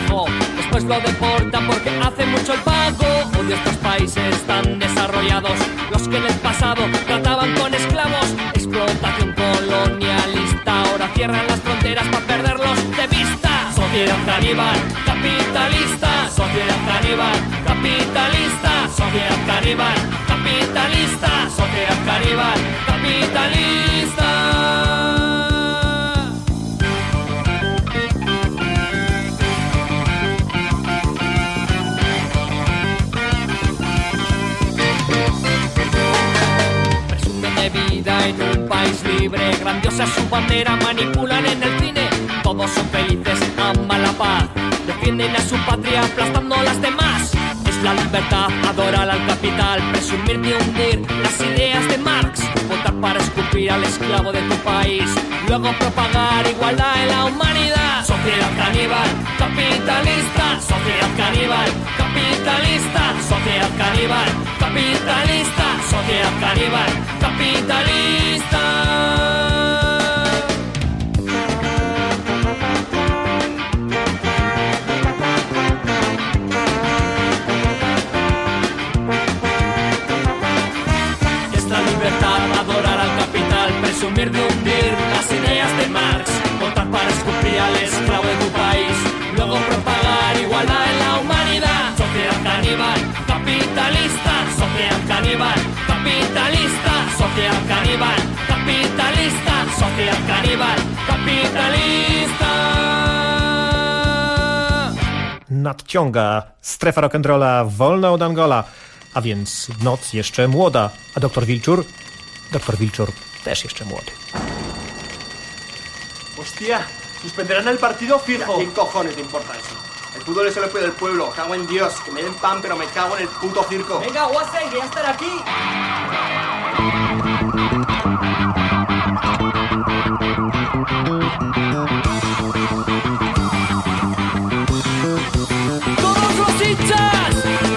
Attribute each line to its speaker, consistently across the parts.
Speaker 1: hijo, después lo deportan porque hace mucho el pago. Odio estos países tan desarrollados, los que en el pasado trataban con esclavos. Explotación colonialista, ahora cierran las fronteras para perderlos de vista. Sociedad caníbal, capitalista. Sociedad caníbal, capitalista. Sociedad caníbal, capitalista. Sociedad caníbal, capitalista. En un país libre, grandiosa es su bandera, manipulan en el cine. Todos son felices, aman la paz, defienden a su patria aplastando a las demás. Es la libertad, adorar al capital, presumir de hundir las ideas de Marx. Votar para escupir al esclavo de tu país, luego propagar igualdad en la humanidad. Sociedad caníbal, capitalista. Sociedad caníbal, capitalista. Sociedad caníbal, capitalista. Sociedad caníbal, capitalista. Es la libertad, adorar al capital, presumir de hundir las ideas de Marx. Votar para escupir al esclavo de tu país, luego propagar igualdad en la humanidad. Sociedad caníbal, capitalista. Sociedad caníbal, capitalista. Sociedad caníbal, capitalista. Sociedad caníbal, capitalista.
Speaker 2: Nadciąga strefa rock'n'rolla wolna od Angola, a więc noc jeszcze młoda, a doktor Wilczur też jeszcze młody.
Speaker 3: Hostia, suspenderán el partido fijo.
Speaker 4: ¿Qué cojones te importa eso? El fútbol es el apoyo del pueblo, cago en Dios, que me den pan pero me cago en el puto circo.
Speaker 1: Venga, Guase, que ya estará aquí. ¡Todos los hinchas!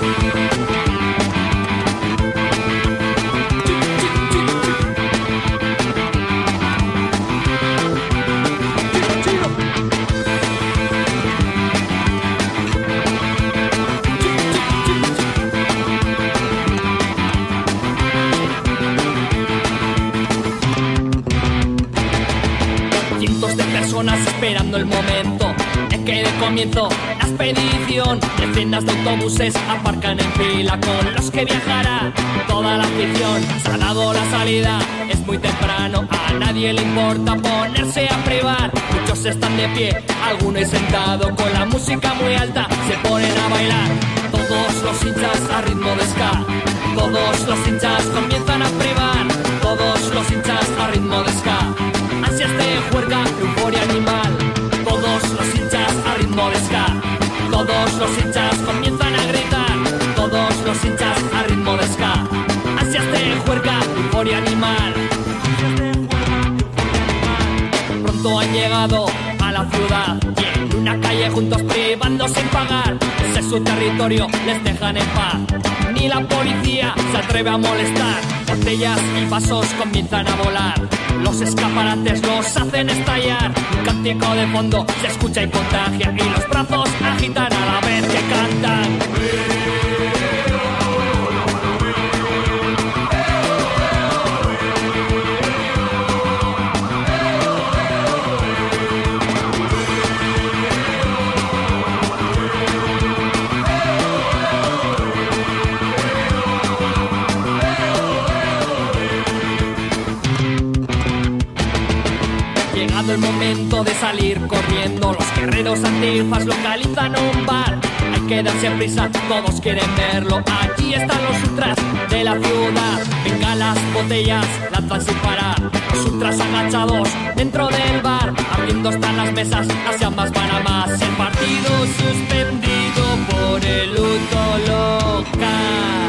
Speaker 1: Esperando el momento en que dé comienzo la expedición. Decenas de autobuses aparcan en fila con los que viajará toda la afición. Se ha dado la salida, es muy temprano, a nadie le importa ponerse a privar. Muchos están de pie, algunos sentado, con la música muy alta se ponen a bailar. Todos los hinchas a ritmo de ska, todos los hinchas comienzan a privar. Todos los hinchas a ritmo de ska, ansias de juerga, euforia animal. Todos los hinchas a ritmo de ska, todos los hinchas comienzan a gritar. Todos los hinchas a ritmo de ska, ansias de juerga, euforia animal. Pronto han llegado a la ciudad y en una calle juntos privando sin pagar. Ese es su territorio, les dejan en paz. Ni la policía se atreve a molestar. Botellas y vasos comienzan a volar. Los escaparates los hacen estallar. Un cántico de fondo se escucha y contagia, y los brazos agitan a la vez que cantan. Llegado el momento de salir corriendo, los guerreros antifas localizan un bar. Hay que darse prisa, todos quieren verlo. Aquí están los ultras de la ciudad. Venga, las botellas lanzan sin parar. Los ultras agachados dentro del bar, abriendo están las mesas, las llamas van a más. El partido suspendido por el luto local.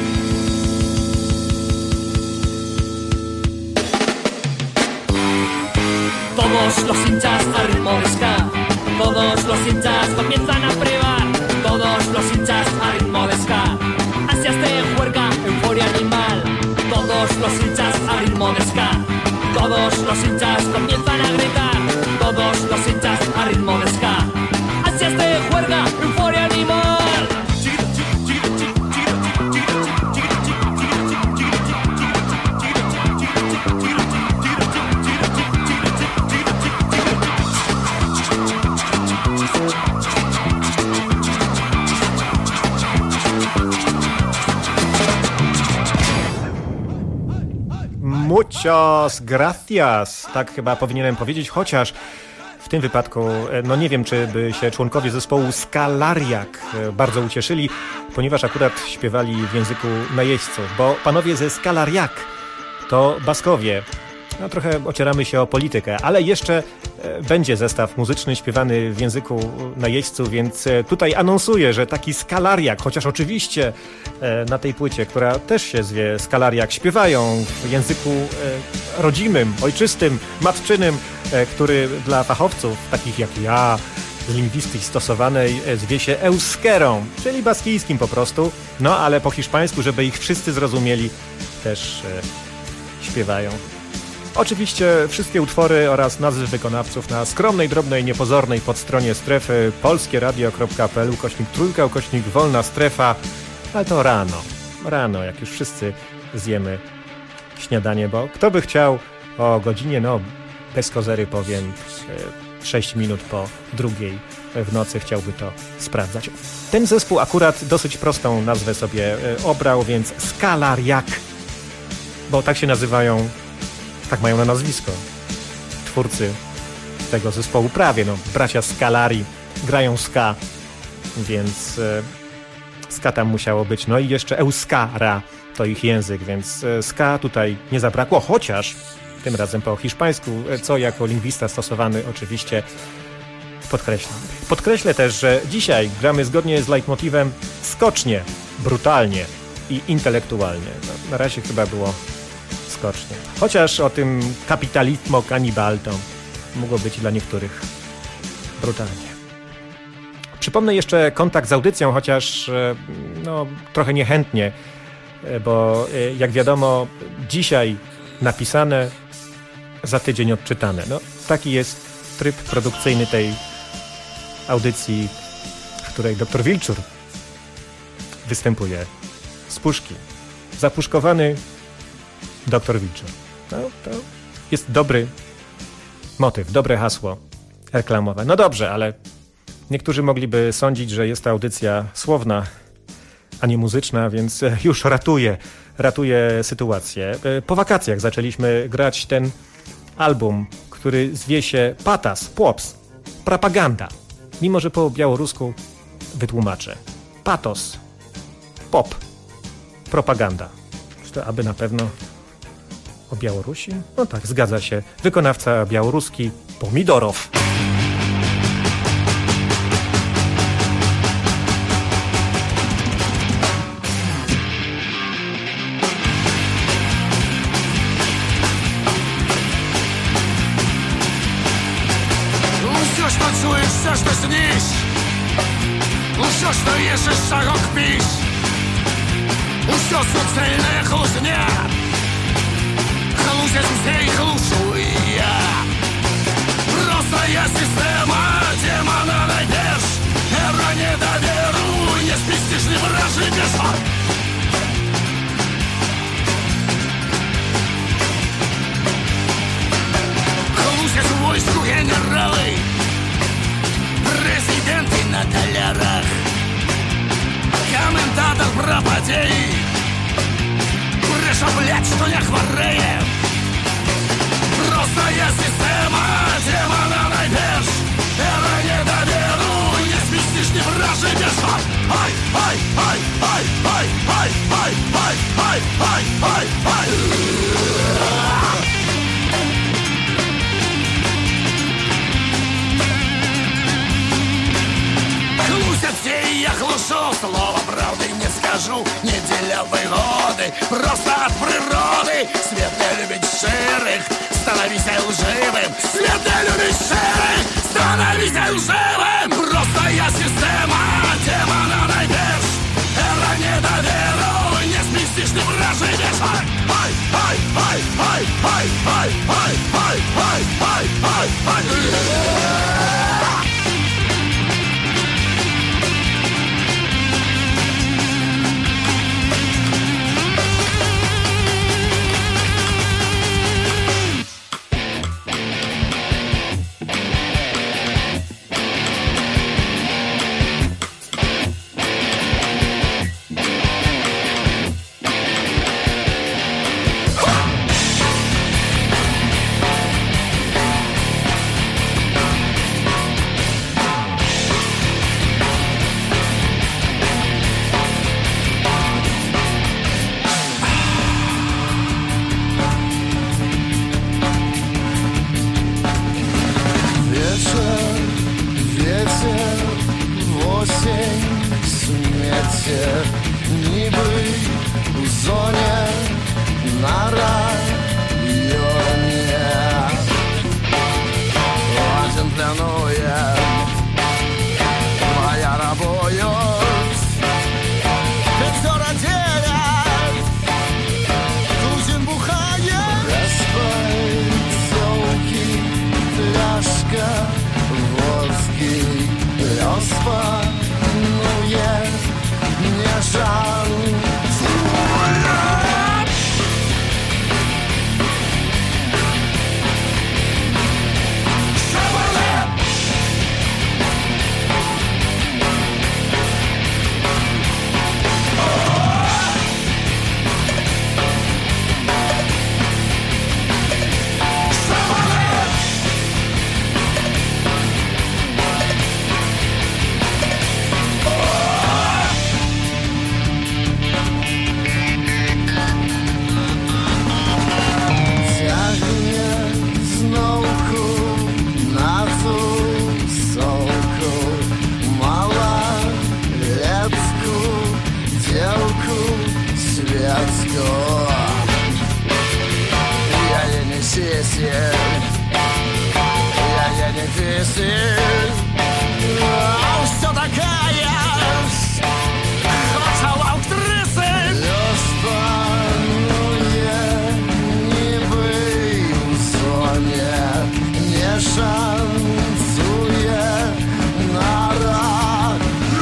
Speaker 1: Todos los hinchas al ritmo de ska, todos los hinchas comienzan a privar. Todos los hinchas al ritmo de ska, ansias de juerga, euforia animal. Todos los hinchas al ritmo de ska, todos los hinchas comienzan a gritar. Todos los hinchas al ritmo de ska, ansias de juerga,
Speaker 2: Muchos gracias. Tak chyba powinienem powiedzieć, chociaż w tym wypadku, no nie wiem, czy by się członkowie zespołu Skalariak bardzo ucieszyli, ponieważ akurat śpiewali w języku najeźdźców, bo panowie ze Skalariak to Baskowie. No, trochę ocieramy się o politykę, ale jeszcze będzie zestaw muzyczny śpiewany w języku najeźdźców, więc tutaj anonsuję, że taki Skalariak, chociaż oczywiście na tej płycie, która też się zwie Skalariak, śpiewają w języku rodzimym, ojczystym, matczynym, który dla fachowców, takich jak ja, z lingwistyki stosowanej, zwie się euskerą, czyli baskijskim po prostu, no ale po hiszpańsku, żeby ich wszyscy zrozumieli, też śpiewają. Oczywiście wszystkie utwory oraz nazwy wykonawców na skromnej, drobnej, niepozornej podstronie strefy polskieradio.pl/3/wolna strefa, ale to rano, jak już wszyscy zjemy śniadanie, bo kto by chciał o godzinie, no bez kozery powiem, 6 minut po 2 w nocy chciałby to sprawdzać. Ten zespół akurat dosyć prostą nazwę sobie obrał, więc Skalariak, bo tak się nazywają, tak mają na nazwisko twórcy tego zespołu, prawie, no bracia Skalari grają ska, więc ska tam musiało być, no i jeszcze euskara to ich język, więc ska tutaj nie zabrakło, chociaż tym razem po hiszpańsku, co jako lingwista stosowany oczywiście podkreślam. Podkreślę też, że dzisiaj gramy zgodnie z leitmotivem skocznie, brutalnie i intelektualnie. No, na razie chyba było skocznie. Chociaż o tym kapitalismo kanibal to mogło być dla niektórych brutalnie. Przypomnę jeszcze kontakt z audycją, chociaż no, trochę niechętnie, bo jak wiadomo, dzisiaj napisane, za tydzień odczytane. No, taki jest tryb produkcyjny tej audycji, w której dr Wilczur występuje z puszki. Zapuszkowany dr Wilczur. No, to jest dobry motyw, dobre hasło reklamowe. No dobrze, ale niektórzy mogliby sądzić, że jest to audycja słowna, a nie muzyczna, więc już ratuje sytuację. Po wakacjach zaczęliśmy grać ten album, który zwie się Patas, Płops, Propaganda. Mimo że po białorusku wytłumaczę. Patos, pop, propaganda. Czy to aby na pewno o Białorusi? No tak, zgadza się. Wykonawca białoruski Pomidorow.
Speaker 5: Все, что снись, все, что ешь, шагок пись, все суцельная хлусня, хлусят все и хлушу и я. Простая система, демона найдешь, эра недоверу, не спистишь, не вражи без. Хлусят в войску генералы, президенты на долярах, комментатор пропадей, бреша, блядь, что не хвореем. Простая система, демона найдешь, эра недоверу, не сместишь, не вражи без. Ай, ай, ай, ай, ай, ай, ай, ай, ай, ай, ай, ай. Хлусят все, и я хлушу, слова правды не скажу. Неделя выгоды, просто от природы. Свет не любит ширых, становись лживым. Свет не любит ширых, становись лживым. Простая система, демона найдешь, эра недоверу, не сместишь, не вражи без. Ай, ай, ай, ай, ай, ай, ай, ай, ай, ай, ай, ай. песен. Я не песен, а все такая, хоть актрисы. Я стану не в соне, не шансуя на рак.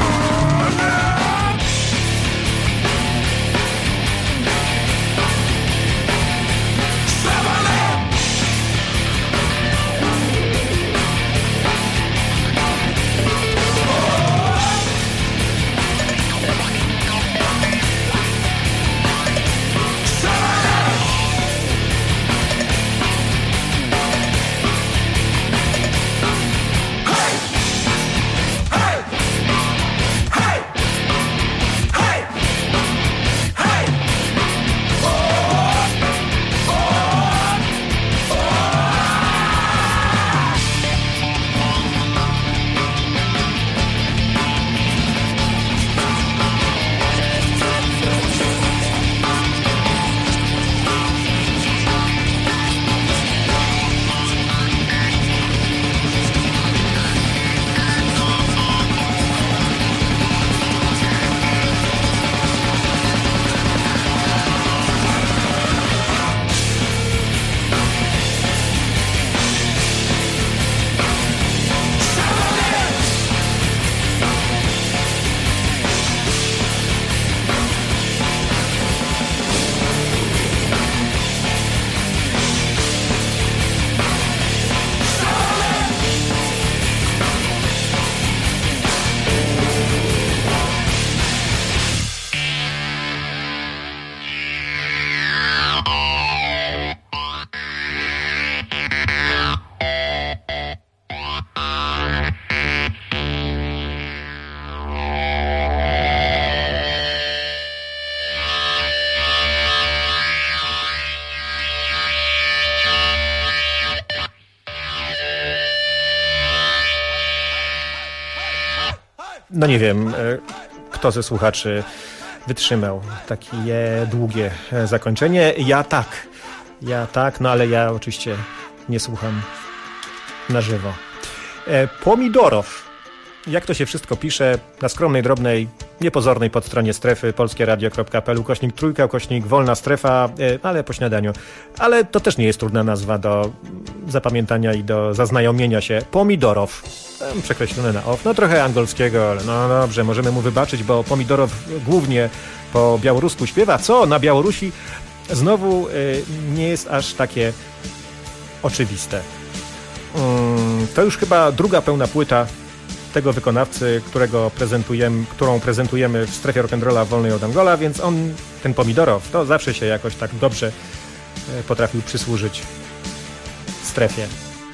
Speaker 2: No nie wiem, kto ze słuchaczy wytrzymał takie długie zakończenie. Ja tak, no ale ja oczywiście nie słucham na żywo. Pomidorow. Jak to się wszystko pisze na skromnej, drobnej, niepozornej podstronie strefy polskieradio.pl/3/wolna strefa, ale po śniadaniu. Ale to też nie jest trudna nazwa do zapamiętania i do zaznajomienia się. Pomidorow. Przekreślone na off. No trochę angielskiego, ale no dobrze, możemy mu wybaczyć, bo Pomidorow głównie po białorusku śpiewa, co na Białorusi znowu nie jest aż takie oczywiste. To już chyba druga pełna płyta tego wykonawcy, którą prezentujemy w strefie rock'n'rolla wolnej od Angola, więc on, ten Pomidorow, to zawsze się jakoś tak dobrze potrafił przysłużyć strefie.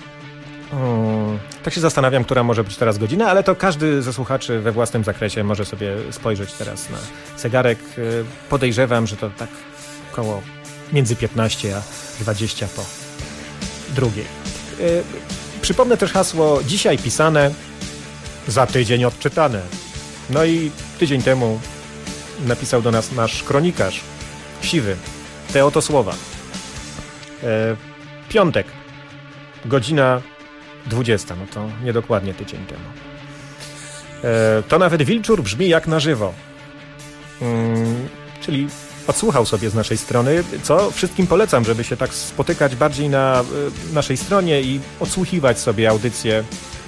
Speaker 2: Tak się zastanawiam, która może być teraz godzina, ale to każdy ze słuchaczy we własnym zakresie może sobie spojrzeć teraz na zegarek. Podejrzewam, że to tak około między 15 a 20 po drugiej. Przypomnę też hasło dzisiaj pisane, za tydzień odczytane. No i tydzień temu napisał do nas nasz kronikarz, Siwy, te oto słowa. Piątek, godzina 20, no to niedokładnie tydzień temu. To nawet wilczur brzmi jak na żywo. Czyli odsłuchał sobie z naszej strony, co wszystkim polecam, żeby się tak spotykać bardziej na naszej stronie i odsłuchiwać sobie audycję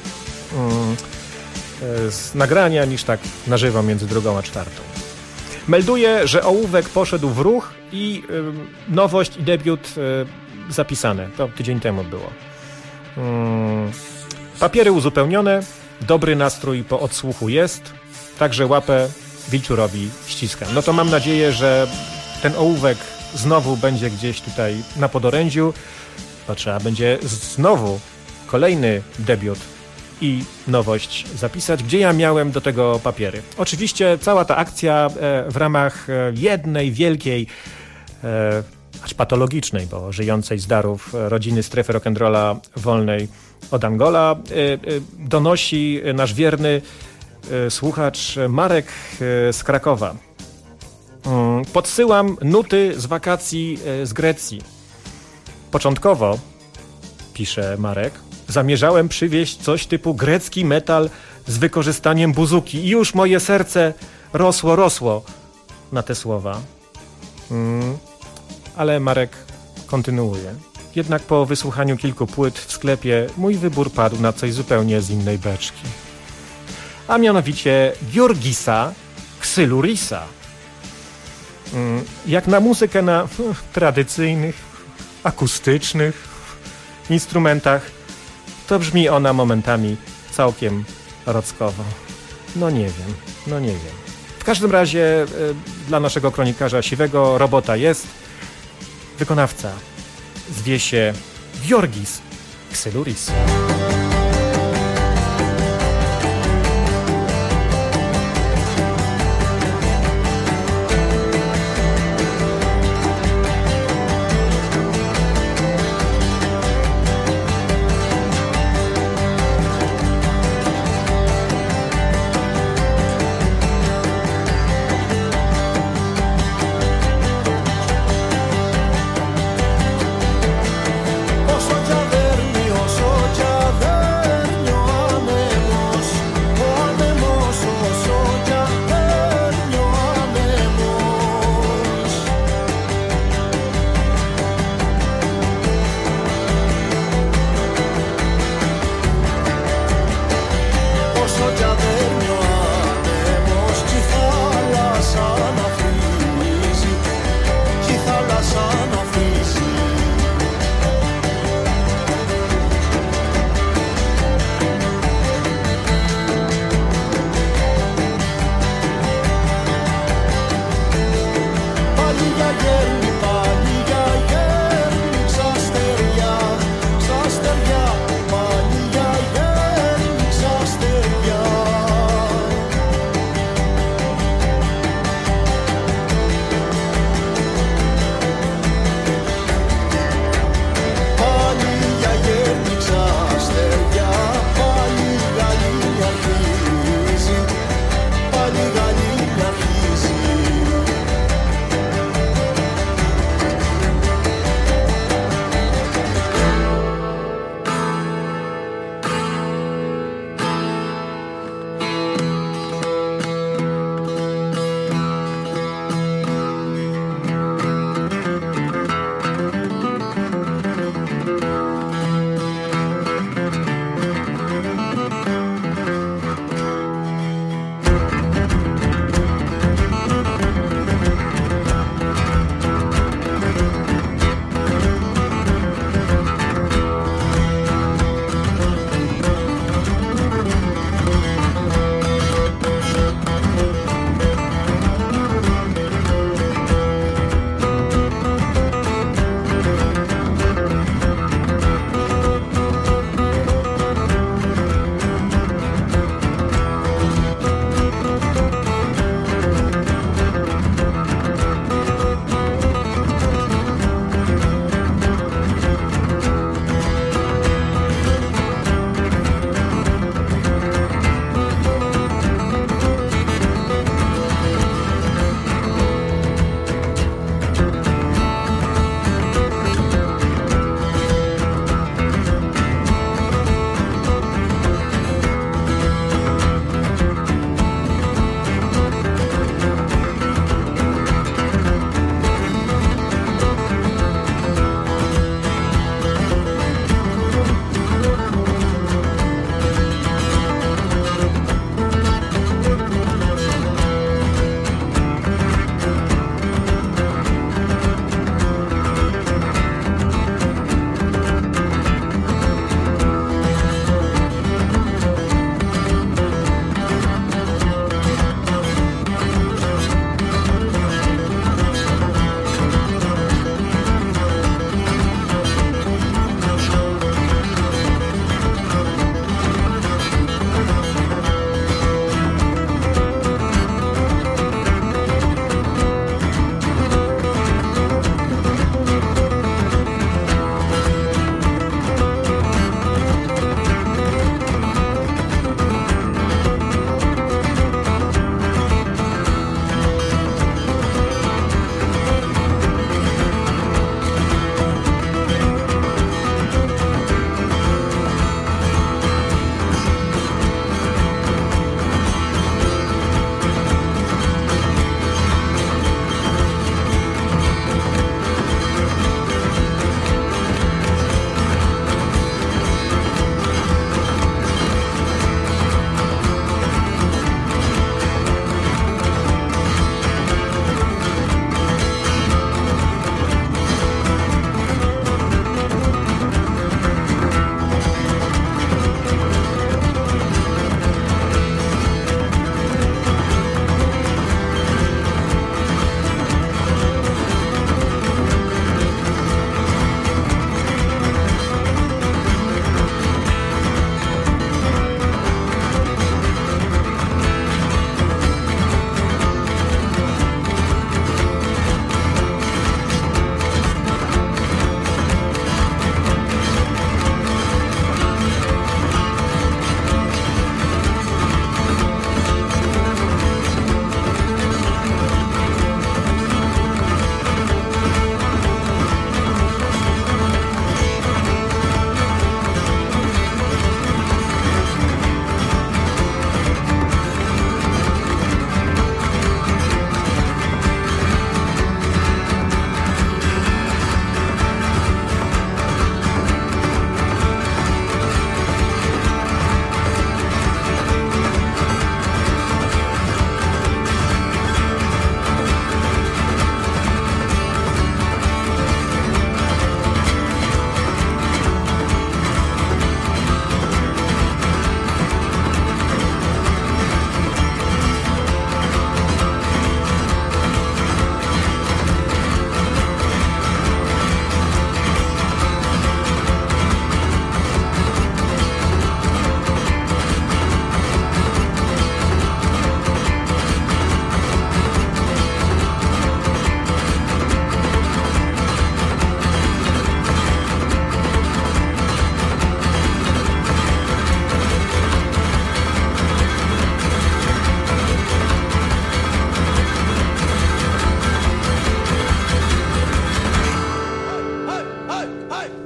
Speaker 2: z nagrania niż tak na żywo między 2 a 4. Melduję, że ołówek poszedł w ruch i nowość i debiut zapisane. To tydzień temu było. Papiery uzupełnione, dobry nastrój po odsłuchu jest, także łapę wilczurowi ściskam. No to mam nadzieję, że ten ołówek znowu będzie gdzieś tutaj na podorędziu, to trzeba będzie znowu kolejny debiut i nowość zapisać, gdzie ja miałem do tego papiery. Oczywiście cała ta akcja w ramach jednej wielkiej, acz patologicznej, bo żyjącej z darów rodziny strefy rock'n'rolla wolnej od Angola, donosi nasz wierny słuchacz Marek z Krakowa. Podsyłam nuty z wakacji z Grecji. Początkowo pisze Marek. Zamierzałem przywieźć coś typu grecki metal z wykorzystaniem buzuki i już moje serce rosło na te słowa. Ale Marek kontynuuje. Jednak po wysłuchaniu kilku płyt w sklepie mój wybór padł na coś zupełnie z innej beczki. A mianowicie Giorgisa Xylurisa. Jak na muzykę na tradycyjnych, akustycznych instrumentach, to brzmi ona momentami całkiem rockowo. No nie wiem. W każdym razie dla naszego kronikarza siwego robota jest. Wykonawca zwie się Giorgis Xyluris.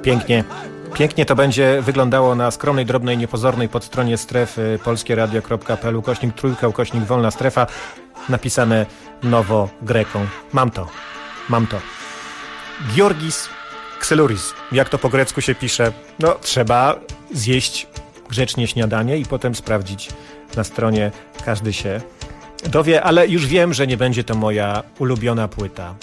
Speaker 2: Pięknie to będzie wyglądało na skromnej, drobnej, niepozornej podstronie strefy polskieradio.pl/trójka/wolna strefa napisane nowo greką. Mam to. Georgis Xelouris. Jak to po grecku się pisze? No, trzeba zjeść grzecznie śniadanie i potem sprawdzić na stronie. Każdy się dowie, ale już wiem, że nie będzie to moja ulubiona płyta.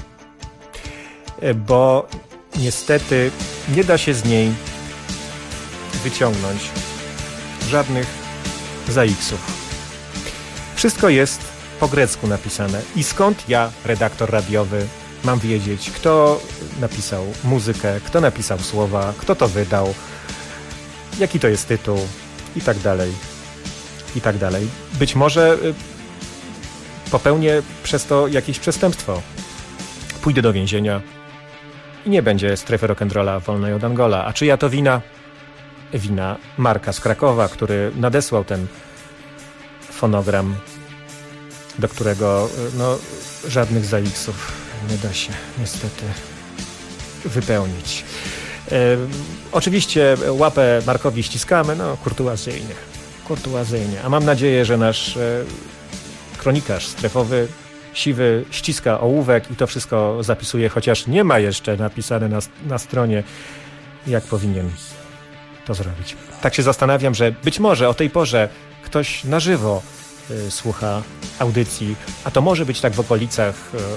Speaker 2: Bo niestety nie da się z niej wyciągnąć żadnych zaiksów. Wszystko jest po grecku napisane. I skąd ja, redaktor radiowy, mam wiedzieć, kto napisał muzykę, kto napisał słowa, kto to wydał, jaki to jest tytuł i tak dalej, i tak dalej. Być może popełnię przez to jakieś przestępstwo. Pójdę do więzienia i nie będzie strefy rock'n'rolla wolnej od Angola. A czyja to wina? Wina Marka z Krakowa, który nadesłał ten fonogram, do którego żadnych zaiksów nie da się niestety wypełnić. Oczywiście łapę Markowi ściskamy, kurtuazyjnie. A mam nadzieję, że nasz kronikarz strefowy, siwy, ściska ołówek i to wszystko zapisuje, chociaż nie ma jeszcze napisane na stronie, jak powinien to zrobić. Tak się zastanawiam, że być może o tej porze ktoś na żywo słucha audycji, a to może być tak w okolicach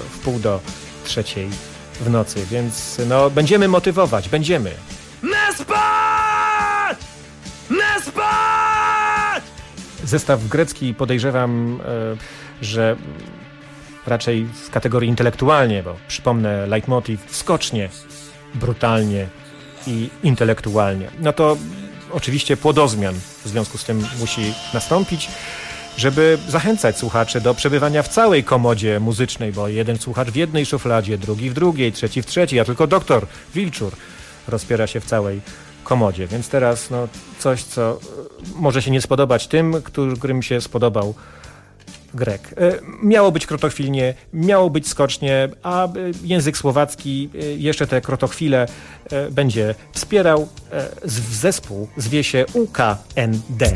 Speaker 2: 2:30 w nocy, więc będziemy motywować, będziemy.
Speaker 1: Nie spać! Nie spać!
Speaker 2: Zestaw grecki podejrzewam, że raczej w kategorii intelektualnie, bo przypomnę leitmotiv skocznie, brutalnie i intelektualnie. No to oczywiście płodozmian w związku z tym musi nastąpić, żeby zachęcać słuchaczy do przebywania w całej komodzie muzycznej, bo jeden słuchacz w jednej szufladzie, drugi w drugiej, trzeci w trzeciej, a tylko doktor Wilczur rozpiera się w całej komodzie. Więc teraz coś, co może się nie spodobać tym, którym się spodobał Grek. Miało być krotochwilnie, miało być skocznie, a język słowacki jeszcze te krotochwile będzie wspierał. Zespół zwie się UKND.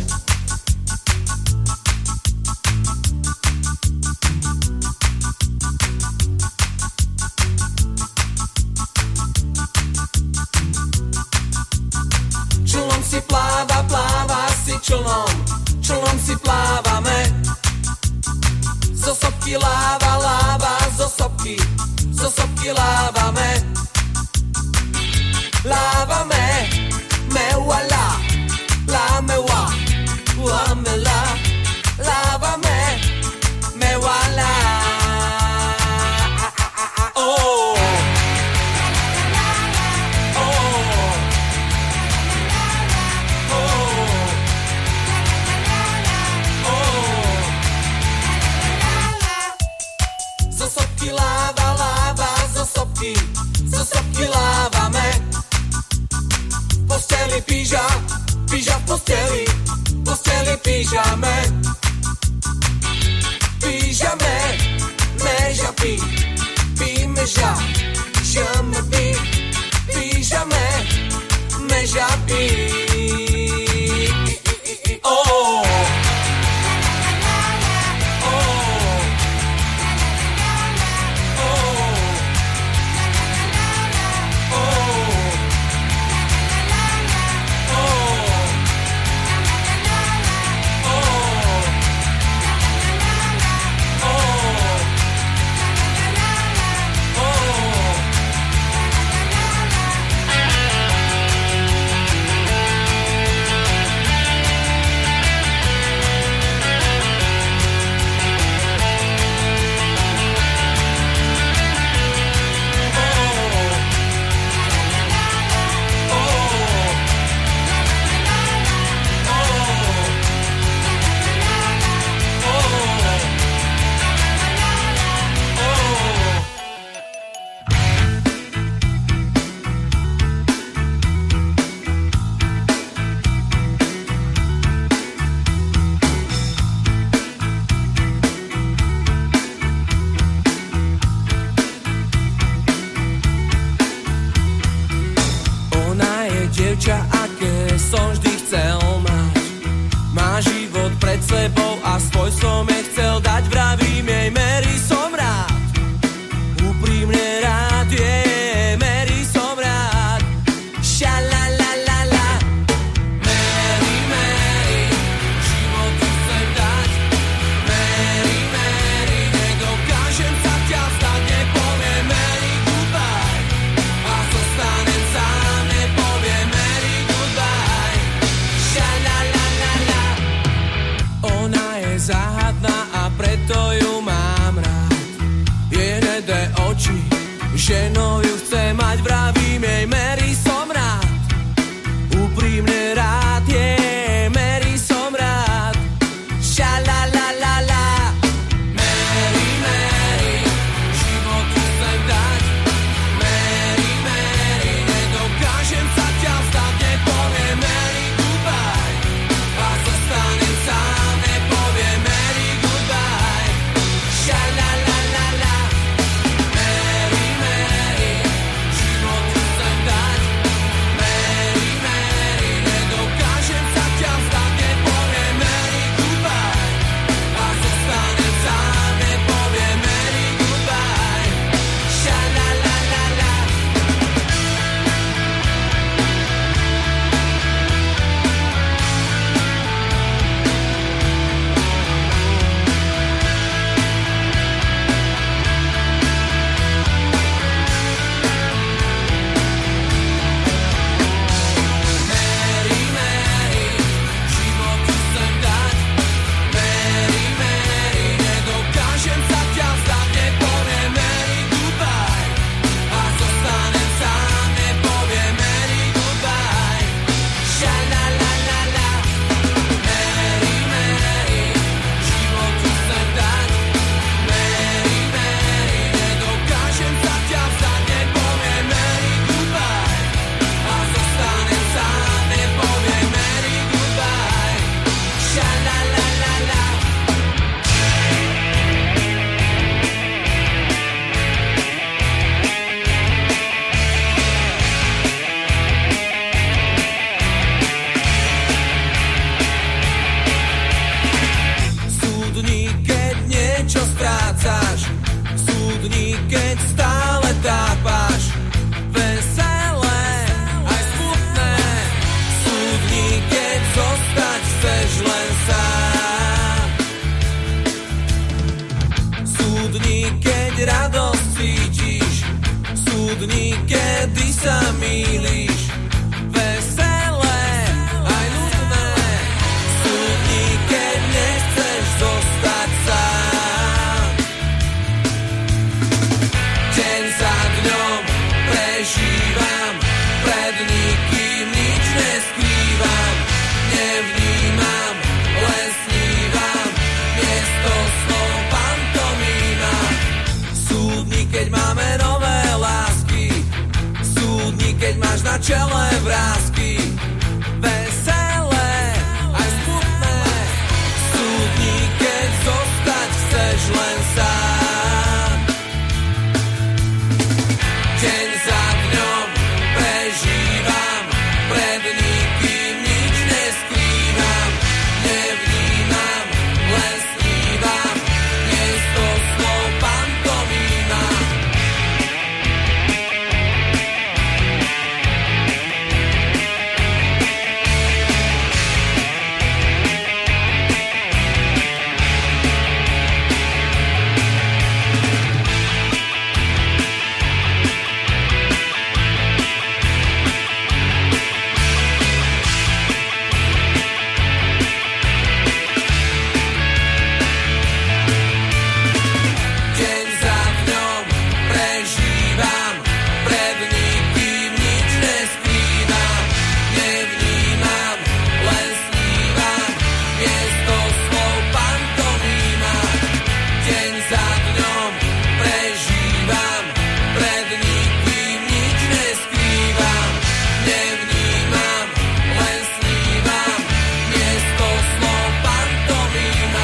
Speaker 5: Člnom si pláva si člnom si plávame. Zo sopky láva, zo sopky lávame. Lávame, me wala, la me wa, me la. Lávame, me wala. Oh. Zo sopky lávame. Posteli píža v posteli pížame. Pížame, meža píme ža, žame pížame, meža oh. Oh
Speaker 6: oči. Ženou ju chce mať, vravím jej, Mary, som rád. Úprimne rád je, Mary, som rád. Šalalalala. Mary, Mary, život ti chcem dať. Mary, Mary, nedokážem sa ťa vzdať. Nepoviem Mary, goodbye, a zostanem sám. Nepoviem Mary, goodbye. Šalalalala. Mary, Mary, život ti chcem dať. Mary, Mary, nedokážem sa ťa vzdať. Nepoviem Mary, goodbye, a zostanem sám. Nepoviem Mary, goodbye. Šalalalala. Mary, Mary, život ti chcem dať. Mary, Mary, nedokážem sa ťa vzdať. Nepoviem Mary, goodbye, a zostanem sám. Nepoviem Mary, goodbye. Šalalalala. Mary, Mary, život ti chcem dať. Mary, Mary, nedokážem sa ťa vzdať. Nepoviem Mary, goodbye, a zostanem sám. Nepoviem Mary, goodbye. Šalalalala. Súdni, keď niečo strácaš, súdni, keď stále tápaš. Veselé, aj smutné, súdni, keď zostať chceš len sám. Súdni, keď radosť cítiš, súdni, kedy sa mýliš. Veselé, aj nudné, súdni, keď nechceš zostať sám. Deň za dňom prežívam, pred nikým nič neskrývam. Nevnímam, len snívam, miesto snov pantomíma. Súdni, keď máme nové lásky, súdni, keď máš na čele vrásky. Veselé, aj smutné, súdni, keď zostať chceš len sám. Deň za dňom prežívam, pred nikým nič neskrývam. Nevnímam, len snívam, miesto snov pantomíma. Deň za dňom prežívam, pred nikým nič neskrývam. Nevnímam, len snívam, miesto slov pantomíma. Deň za dňom prežívam, pred nikým nič neskrývam. Nevnímam, len snívam, miesto slov pantomíma.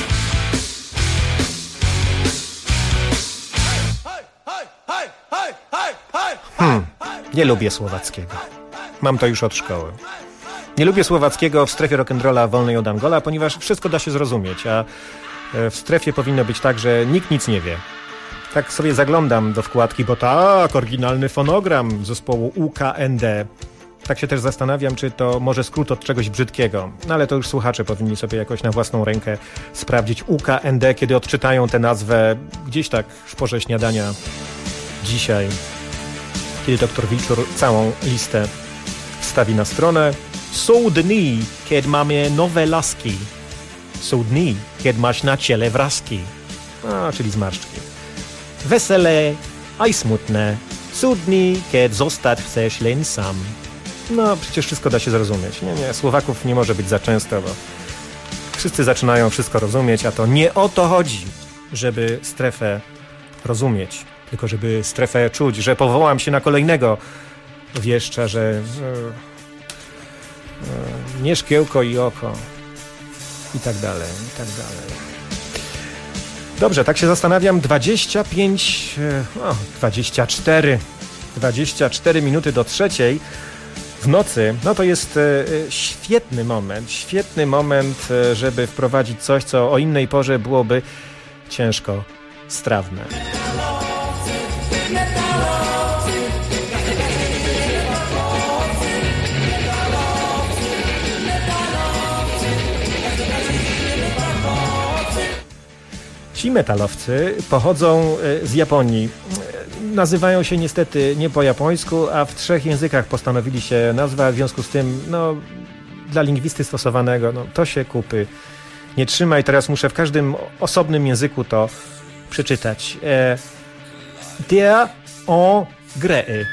Speaker 2: Nie lubię słowackiego. Mam to już od szkoły. Nie lubię słowackiego w strefie rock'n'rolla wolnej od Angola, ponieważ wszystko da się zrozumieć, a w strefie powinno być tak, że nikt nic nie wie. Tak sobie zaglądam do wkładki, bo tak, oryginalny fonogram zespołu UKND. Tak się też zastanawiam, czy to może skrót od czegoś brzydkiego. No ale to już słuchacze powinni sobie jakoś na własną rękę sprawdzić UKND, kiedy odczytają tę nazwę gdzieś tak w porze śniadania dzisiaj, kiedy doktor Wilczur całą listę wstawi na stronę. Są dni, kiedy mamy nowe laski. Są dni, kiedy masz na ciele wraski. Czyli zmarszczki. Wesele, aj smutne. Sú dni, keď zostať chceš len sam. No, przecież wszystko da się zrozumieć. Nie, Słowaków nie może być za często, bo wszyscy zaczynają wszystko rozumieć, a to nie o to chodzi, żeby strefę rozumieć, tylko żeby strefę czuć, że powołam się na kolejnego wieszcza, że nie szkiełko i oko i tak dalej, i tak dalej. Dobrze, tak się zastanawiam, 24 minuty do 3:00 w nocy, no to jest świetny moment, żeby wprowadzić coś, co o innej porze byłoby ciężko strawne. Ci metalowcy pochodzą z Japonii. Nazywają się niestety nie po japońsku, a w 3 językach postanowili się nazwać. W związku z tym, dla lingwisty stosowanego, to się kupy nie trzyma i teraz muszę w każdym osobnym języku to przeczytać. Der Engrais.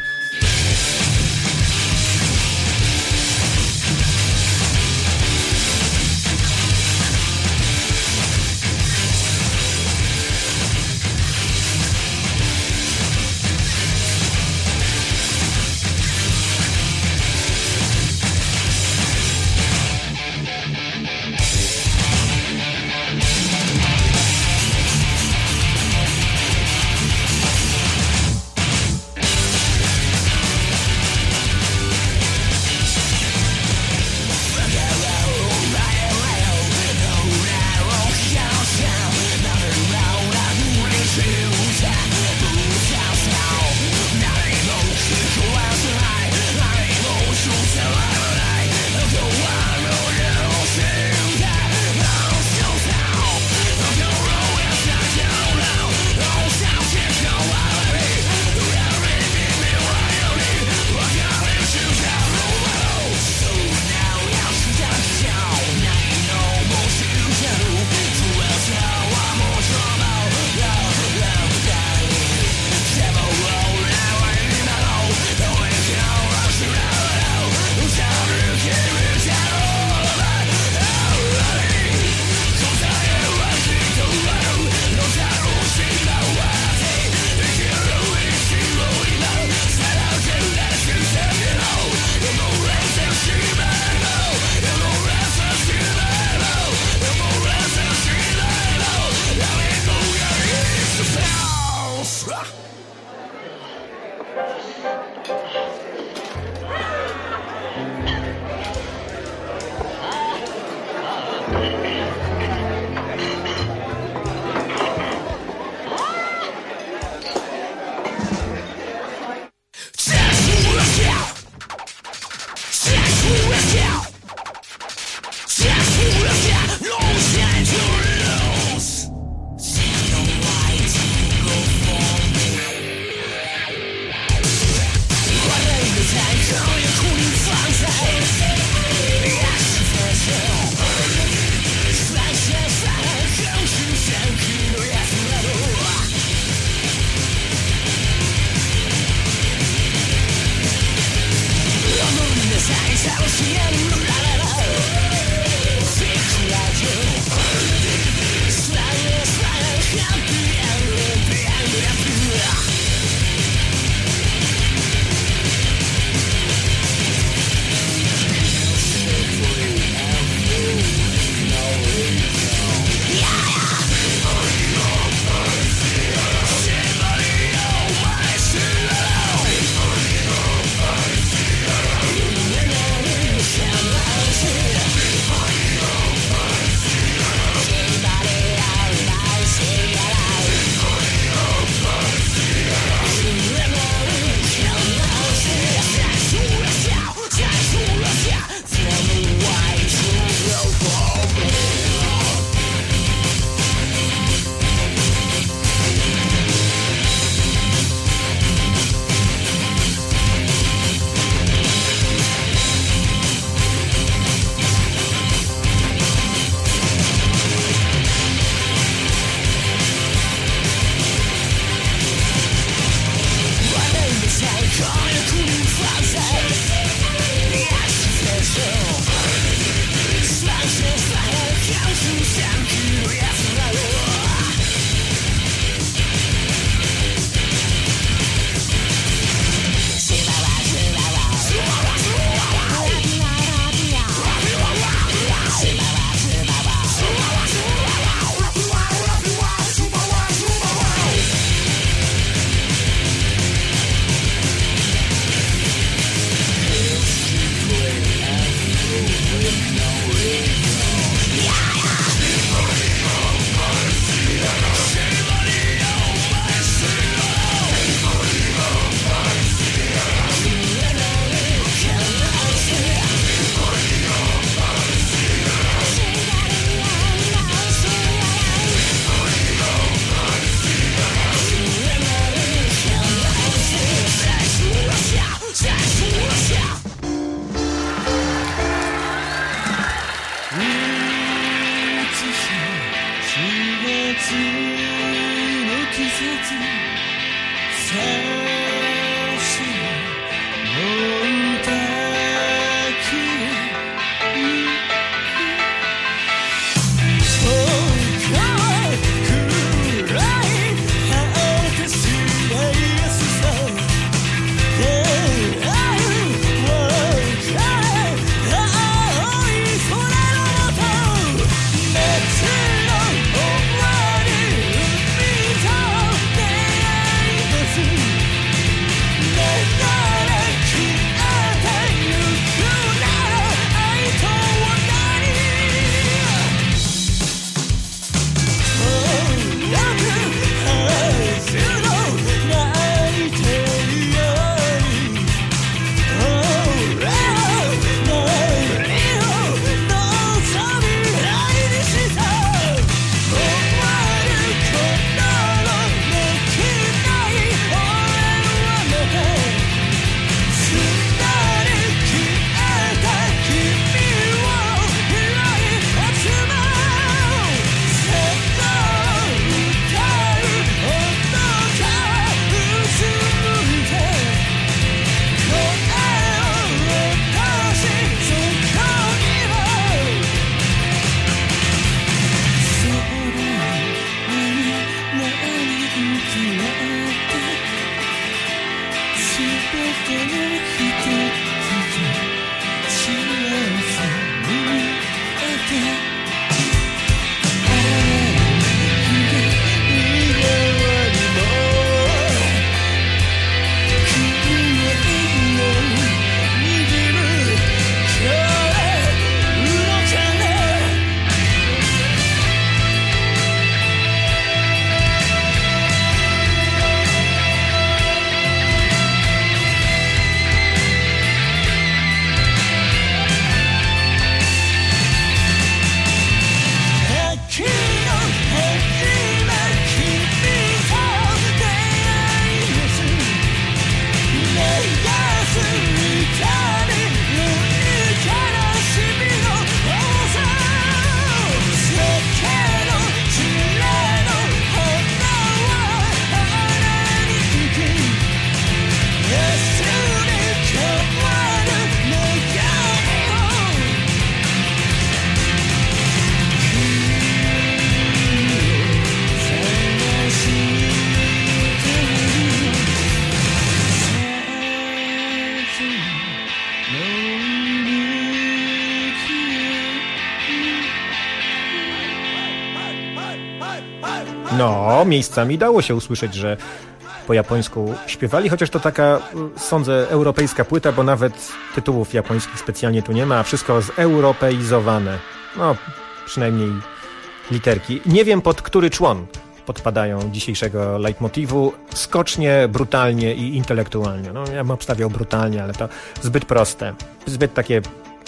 Speaker 2: No, miejscami dało się usłyszeć, że po japońsku śpiewali, chociaż to taka, sądzę, europejska płyta, bo nawet tytułów japońskich specjalnie tu nie ma, a wszystko zeuropeizowane. No, przynajmniej literki. Nie wiem, pod który człon podpadają dzisiejszego leitmotivu. Skocznie, brutalnie i intelektualnie. No, ja bym obstawiał brutalnie, ale to zbyt proste. Zbyt takie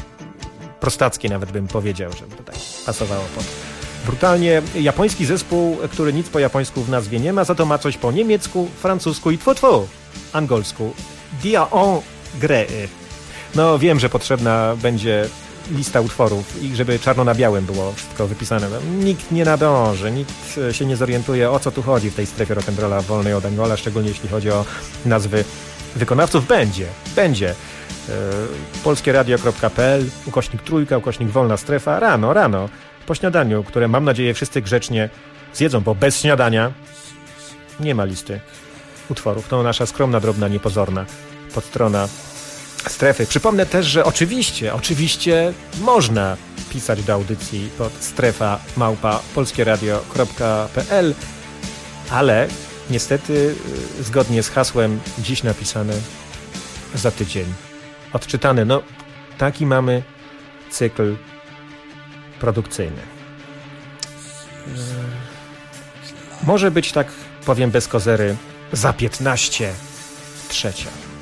Speaker 2: prostackie nawet bym powiedział, żeby to tak pasowało pod... Brutalnie japoński zespół, który nic po japońsku w nazwie nie ma, za to ma coś po niemiecku, francusku i angolsku. Dia en gré. No wiem, że potrzebna będzie lista utworów i żeby czarno na białym było wszystko wypisane. Nikt nie nadąży, nikt się nie zorientuje, o co tu chodzi w tej strefie rock'n'rolla wolnej od Angola, szczególnie jeśli chodzi o nazwy wykonawców. Będzie. polskieradio.pl, /3, /wolna strefa, rano. Po śniadaniu, które mam nadzieję wszyscy grzecznie zjedzą, bo bez śniadania nie ma listy utworów. To nasza skromna, drobna, niepozorna podstrona strefy. Przypomnę też, że oczywiście można pisać do audycji pod strefa@polskieradio.pl, ale niestety zgodnie z hasłem dziś napisane za tydzień odczytane. No, taki mamy cykl produkcyjny. Może być, tak powiem bez kozery, za 15:03.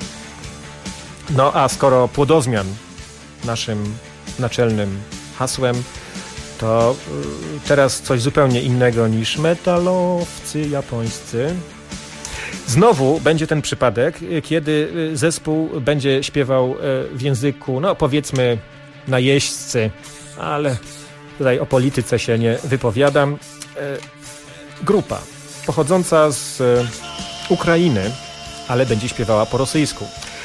Speaker 2: No a skoro płodozmian naszym naczelnym hasłem, to teraz coś zupełnie innego niż metalowcy japońscy. Znowu będzie ten przypadek, kiedy zespół będzie śpiewał w języku, no powiedzmy najeźdźcy, ale tutaj o polityce się nie wypowiadam. Grupa pochodząca z Ukrainy, ale będzie śpiewała po rosyjsku.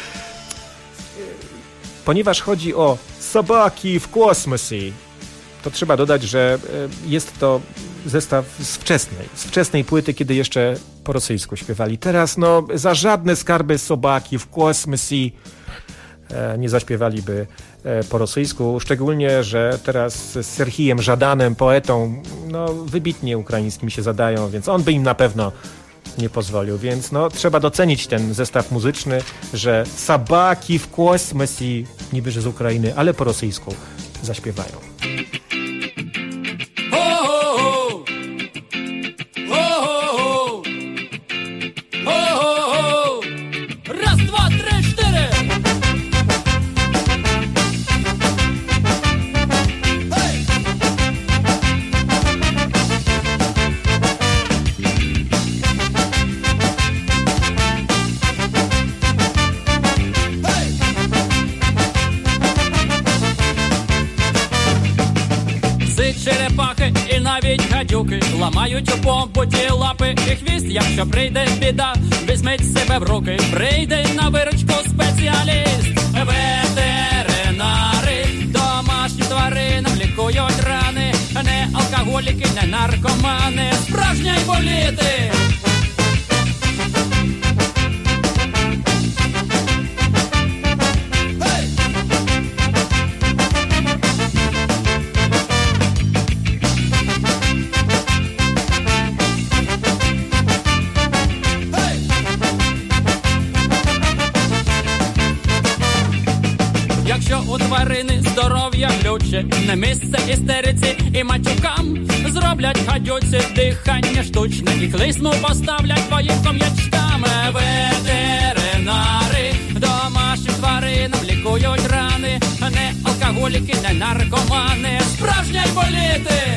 Speaker 2: Ponieważ chodzi o Собаки w kosmosie, to trzeba dodać, że jest to zestaw z wczesnej płyty, kiedy jeszcze po rosyjsku śpiewali. Teraz za żadne skarby Собаки w kosmosie nie zaśpiewaliby po rosyjsku, szczególnie, że teraz z Serhijem Żadanem, poetą, wybitnie ukraińskim się zadają, więc on by im na pewno nie pozwolił, więc trzeba docenić ten zestaw muzyczny, że Собаки w kosmosie, niby że z Ukrainy, ale po rosyjsku zaśpiewają.
Speaker 1: Raz, dwa, trzy, cztery. Черепахи і навіть гадюки ламають у побуті лапи і хвіст. Якщо прийде біда, візьміть себе в руки, прийде на виручку спеціаліст. Ветеринари домашнім тваринам лікують рани, не алкоголіки, не наркомани, справжні боліти. Якщо у тварини здоров'я глюче, не місце істериці і матюкам, зроблять гадюці дихання штучне і клизму поставлять твоїм ком'ячкам. Ветеринари домашнім тваринам лікують рани, не алкоголіки, не наркомани, справжні боліти.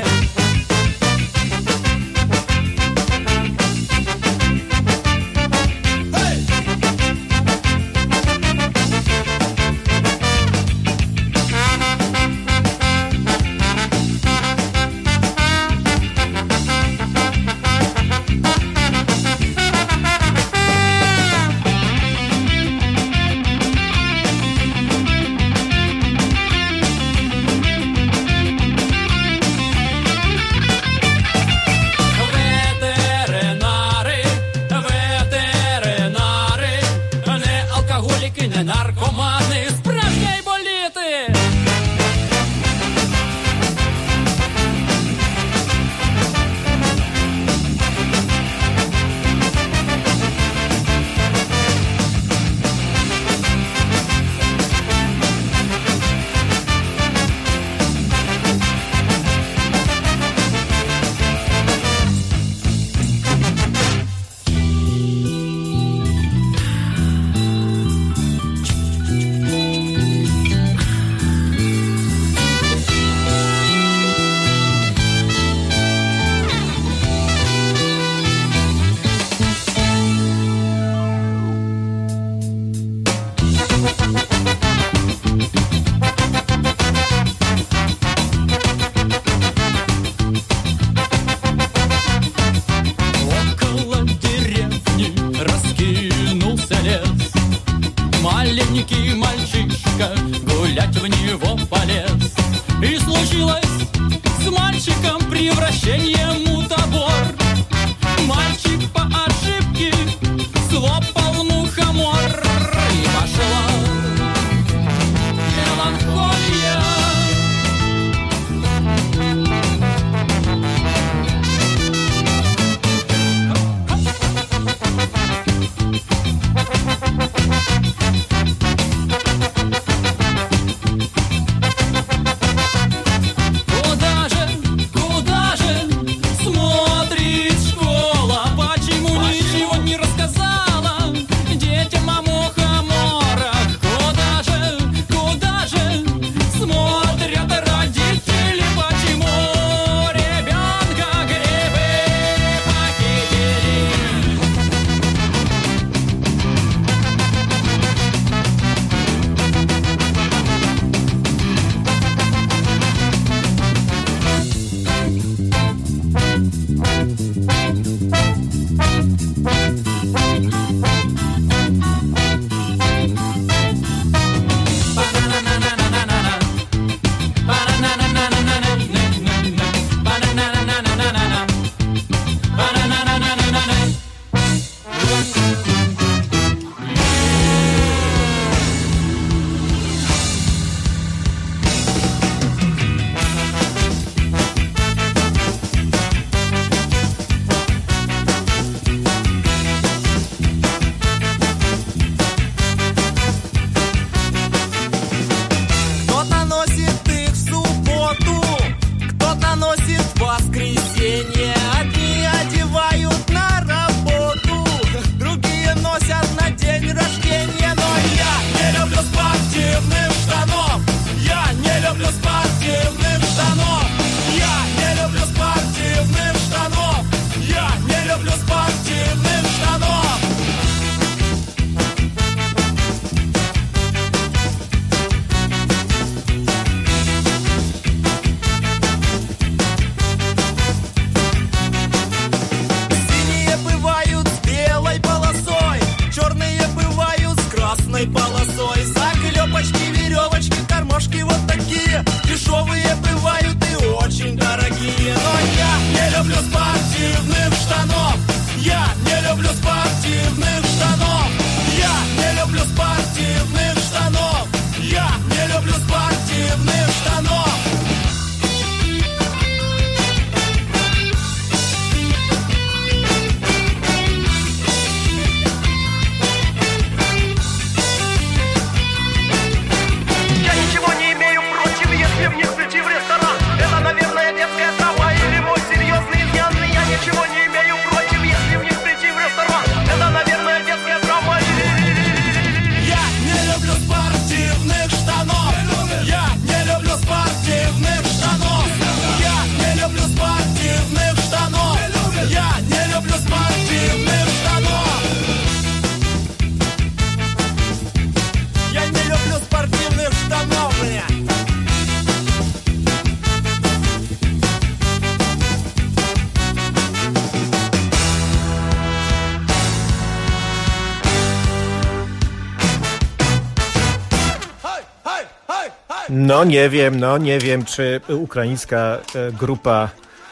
Speaker 2: No nie wiem, czy ukraińska grupa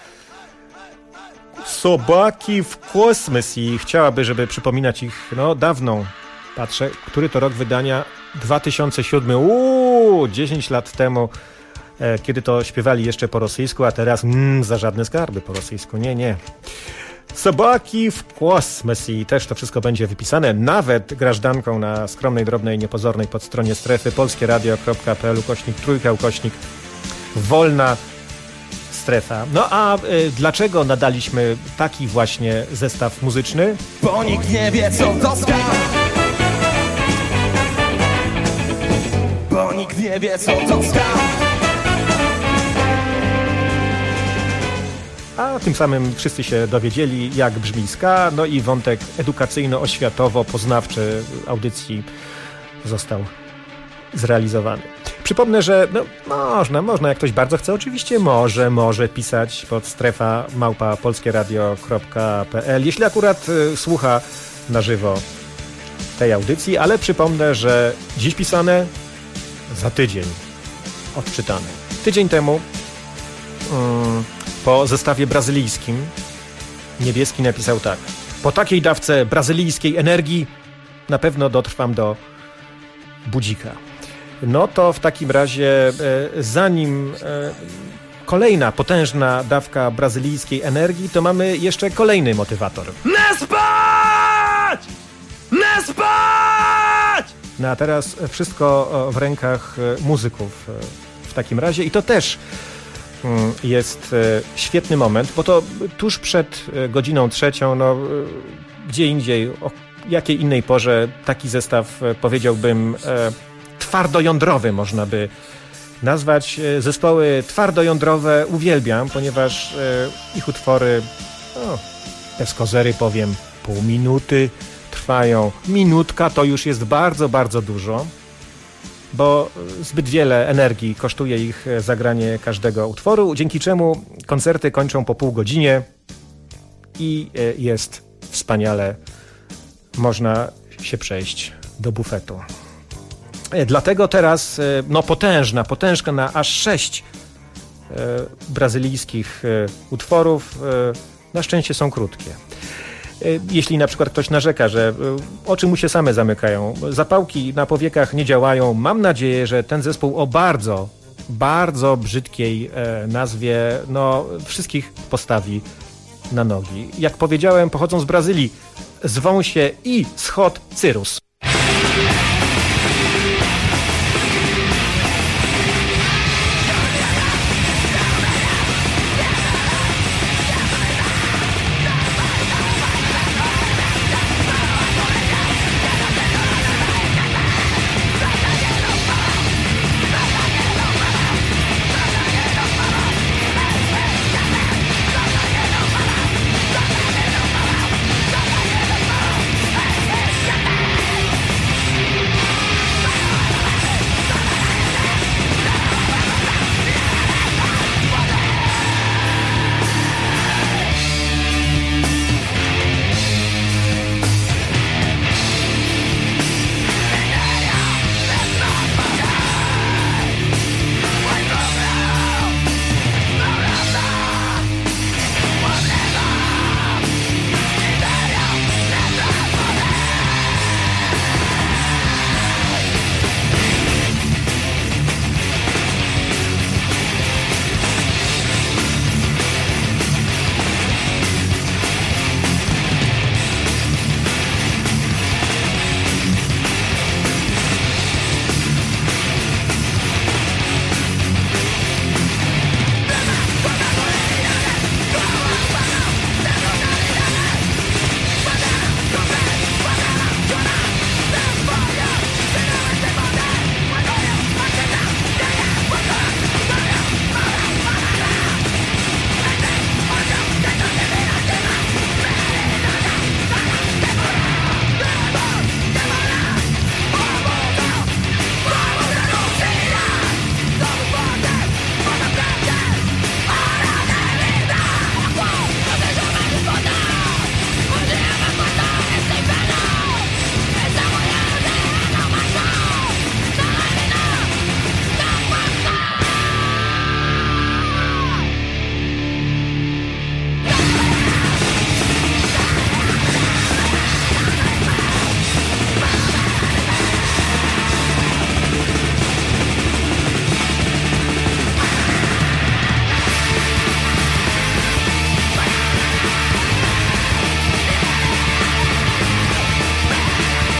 Speaker 2: Sobaki w kosmosie chciałaby, żeby przypominać ich dawną. Patrzę, który to rok wydania? 2007. 10 lat temu, kiedy to śpiewali jeszcze po rosyjsku, a teraz za żadne skarby po rosyjsku. Nie. Sobaki w kosmosie. Też to wszystko będzie wypisane, nawet grażdanką na skromnej, drobnej, niepozornej podstronie strefy polskieradio.pl/wolna strefa. No a dlaczego nadaliśmy taki właśnie zestaw muzyczny?
Speaker 6: Bo nikt nie wie, co to ska. Bo nikt nie wie, co to ska.
Speaker 2: A tym samym wszyscy się dowiedzieli, jak brzmi ska, no i wątek edukacyjno-oświatowo-poznawczy audycji został zrealizowany. Przypomnę, że można, jak ktoś bardzo chce, oczywiście może pisać pod strefa@polskieradio.pl, jeśli akurat słucha na żywo tej audycji, ale przypomnę, że dziś pisane, za tydzień odczytane. Tydzień temu po zestawie brazylijskim Niebieski napisał tak: po takiej dawce brazylijskiej energii na pewno dotrwam do budzika. No to w takim razie zanim kolejna potężna dawka brazylijskiej energii, to mamy jeszcze kolejny motywator.
Speaker 6: Nie spać! Nie spać!
Speaker 2: No a teraz wszystko w rękach muzyków w takim razie i to też jest świetny moment, bo to tuż przed godziną 3, gdzie indziej, o jakiej innej porze taki zestaw, powiedziałbym, twardojądrowy można by nazwać. Zespoły twardojądrowe uwielbiam, ponieważ ich utwory, bez kozery powiem, pół minuty trwają. Minutka to już jest bardzo, bardzo dużo, bo zbyt wiele energii kosztuje ich zagranie każdego utworu, dzięki czemu koncerty kończą po pół godzinie i jest wspaniale, można się przejść do bufetu. Dlatego teraz potężna na aż 6 brazylijskich utworów, na szczęście są krótkie. Jeśli na przykład ktoś narzeka, że oczy mu się same zamykają, zapałki na powiekach nie działają, mam nadzieję, że ten zespół o bardzo, bardzo brzydkiej nazwie wszystkich postawi na nogi. Jak powiedziałem, pochodzą z Brazylii, zwą się i Schod Cyrus.